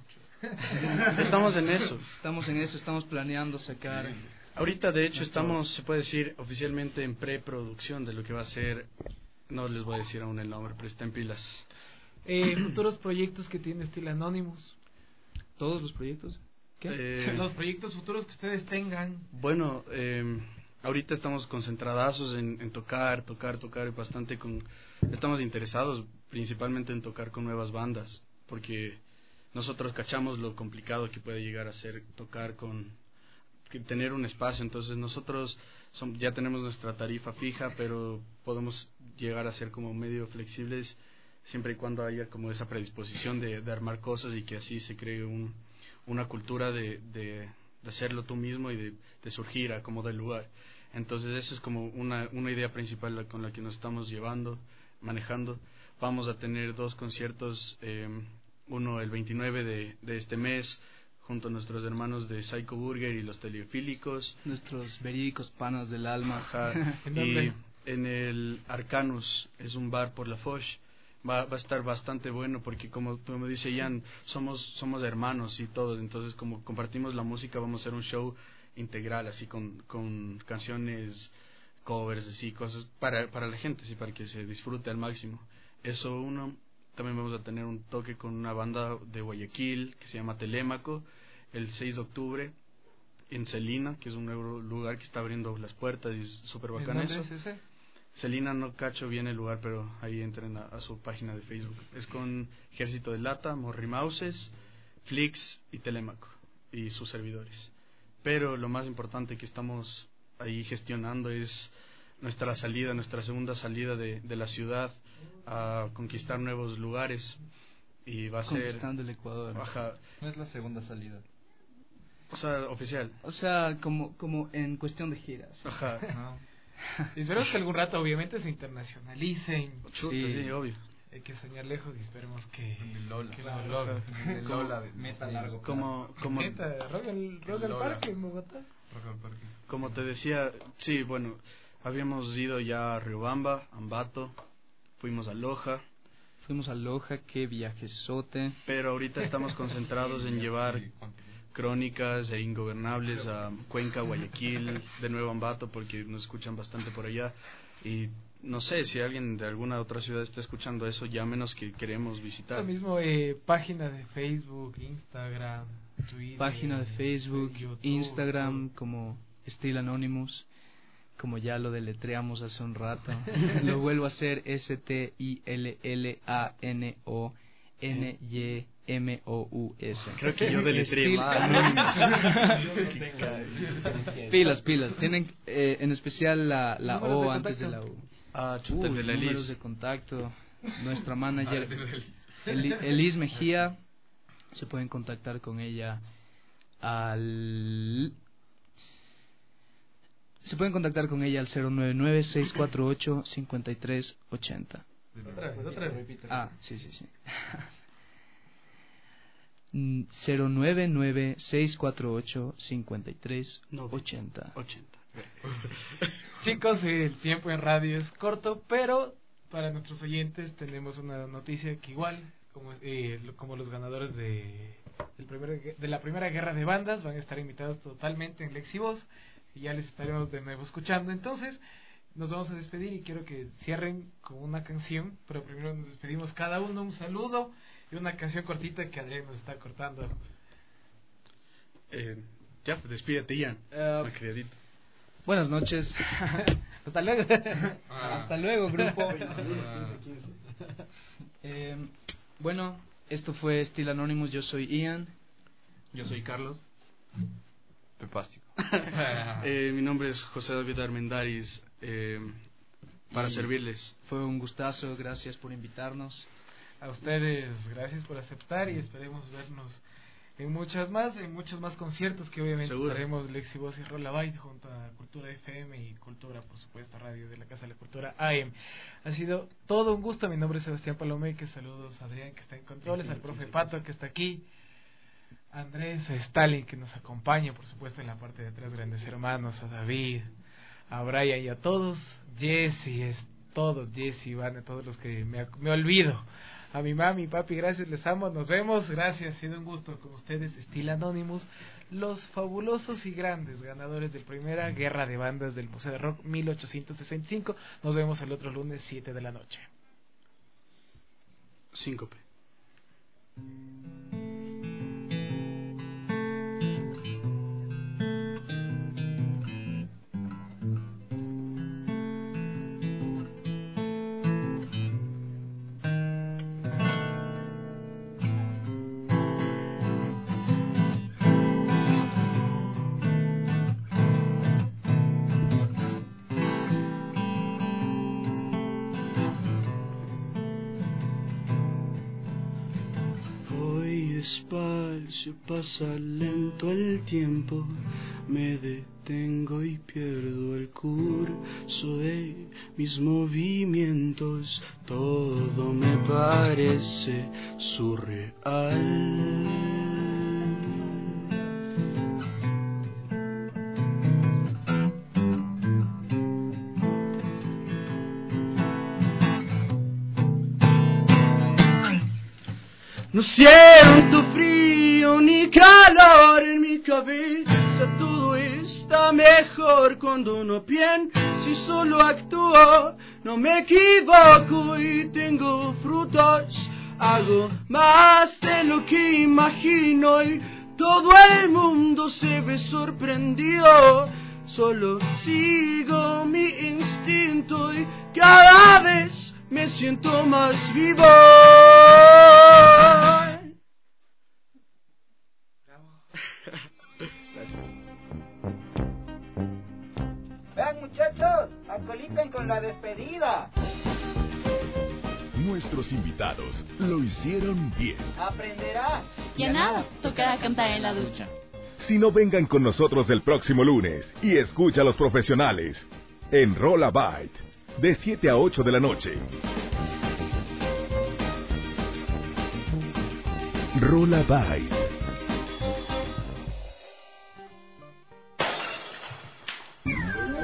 Estamos en eso. Estamos en eso, estamos planeando sacar... Ahorita, de hecho, estamos, se puede decir, oficialmente en preproducción de lo que va a ser... No les voy a decir aún el nombre, pero estén pilas. Eh, futuros proyectos que tiene Estilo Anonymous. ¿Todos los proyectos? ¿Qué? Eh, Los proyectos futuros que ustedes tengan. Bueno, eh, ahorita estamos concentradazos en, en tocar, tocar, tocar bastante con... Estamos interesados principalmente en tocar con nuevas bandas, porque nosotros cachamos lo complicado que puede llegar a ser tocar con... que tener un espacio, entonces nosotros son, ya tenemos nuestra tarifa fija, pero podemos llegar a ser como medio flexibles siempre y cuando haya como esa predisposición de, de armar cosas y que así se cree un... una cultura de, de, de hacerlo tú mismo y de, de surgir a como del lugar. Entonces esa es como una, una idea principal con la que nos estamos llevando, manejando. Vamos a tener dos conciertos, eh, uno el veintinueve de, de este mes, junto a nuestros hermanos de Psycho Burger y los Teleofílicos. Nuestros verídicos panas del alma. Ajá. Y en el Arcanus, es un bar por la Foch. Va, va a estar bastante bueno porque como, como dice Ian, somos, somos hermanos y todos, entonces como compartimos la música vamos a hacer un show integral, así con, con canciones, covers, así, cosas para, para la gente, así, para que se disfrute al máximo. Eso uno, también vamos a tener un toque con una banda de Guayaquil que se llama Telémaco, el seis de octubre en Celina, que es un nuevo lugar que está abriendo las puertas y es súper bacán eso. ¿Es ese? Celina no cacho bien el lugar, pero ahí entren a, a su página de Facebook. Es con Ejército de Lata, Morrimauses, Flix y Telémaco y sus servidores. Pero lo más importante que estamos ahí gestionando es nuestra salida, nuestra segunda salida de, de la ciudad a conquistar nuevos lugares. y va a ser conquistando el Ecuador. Ajá. No es la segunda salida. O sea, oficial. O sea, como como en cuestión de giras. Ajá. No. Y esperemos que algún rato obviamente se internacionalicen. Chuta, sí, sí, obvio. Hay que soñar lejos y esperemos que el Lola, que claro, Lola, el Lola de meta largo como como meta Rock al Rock al Parque en Bogotá. Rock al Parque. Como te decía, sí, bueno, habíamos ido ya a Riobamba, Ambato, fuimos a Loja. Fuimos a Loja, qué viajesote. Pero ahorita estamos concentrados en llevar Crónicas e Ingobernables a Cuenca, Guayaquil, de nuevo Ambato, porque nos escuchan bastante por allá. Y no sé, si alguien de alguna otra ciudad está escuchando eso, llámenos que queremos visitar. Lo mismo, eh, página de Facebook, Instagram, Twitter. Página de Facebook, YouTube, Instagram, como Still Anonymous, como ya lo deletreamos hace un rato. Lo vuelvo a hacer, S T I L L A N O N Y M O U S. Creo que yo deletreé mal. Pilas, pilas. Tienen eh, en especial la, la O antes de la U. Ah, chuta, Uy, de la números Elis. de contacto. Nuestra manager, Eli- Elis Mejía, se pueden contactar con ella al... Se pueden contactar con ella al cero nueve nueve, seis cuatro ocho, cinco tres ocho cero. Otra vez, otra vez. Ah, sí, sí, sí. cero nueve nueve, seis cuatro ocho, cinco tres ocho cero. Chicos, el tiempo en radio es corto, pero para nuestros oyentes tenemos una noticia que igual, como, eh, como los ganadores de, del primer, de la primera guerra de bandas, van a estar invitados totalmente en Lexivoz, y ya les estaremos de nuevo escuchando. Entonces, nos vamos a despedir y quiero que cierren con una canción, pero primero nos despedimos cada uno, un saludo y una canción cortita que Adrián nos está cortando. Eh, ya, pues despídete, Ian. Uh, Malcriadito. Buenas noches. Hasta luego. Ah. Hasta luego, grupo. eh, bueno, esto fue Still Anonymous. Yo soy Ian. Yo soy Carlos. Pepástico. eh, mi nombre es José David Armendáriz. Eh, para y servirles. Fue un gustazo. Gracias por invitarnos. A ustedes, gracias por aceptar y esperemos vernos en muchas más, en muchos más conciertos que obviamente Seguro. Haremos Lexivoz y Rola Byte junto a Cultura F M y Cultura, por supuesto, Radio de la Casa de la Cultura A M. Ha sido todo un gusto. Mi nombre es Sebastián Palomeque. Saludos a Adrián, que está en controles, al profe Pato, que está aquí, Andrés, a Stalin, que nos acompaña, por supuesto, en la parte de atrás, grandes hermanos, a David, a Brian y a todos. Jesse, es todo, Jesse, Iván, a todos los que me, me olvido. A mi mami, papi, gracias, les amo, nos vemos, gracias, ha sido un gusto con ustedes, Still Anonymous, los fabulosos y grandes ganadores de primera guerra de bandas del Museo de Rock mil ochocientos sesenta y cinco. Nos vemos el otro lunes, siete de la noche. Síncope. Despacio pasa lento el tiempo, me detengo y pierdo el curso de mis movimientos, todo me parece surreal. No siento frío ni calor en mi cabeza, todo está mejor cuando no pienso y solo actúo. No me equivoco y tengo frutos, hago más de lo que imagino y todo el mundo se ve sorprendido. Solo sigo mi instinto y cada vez me siento más vivo. Vean, muchachos, acoliten con la despedida. Nuestros invitados lo hicieron bien. Aprenderás. Y a nada, tocará cantar en la ducha. Si no, vengan con nosotros el próximo lunes y escucha a los profesionales en Rola Byte de siete a ocho de la noche. Rola Byte.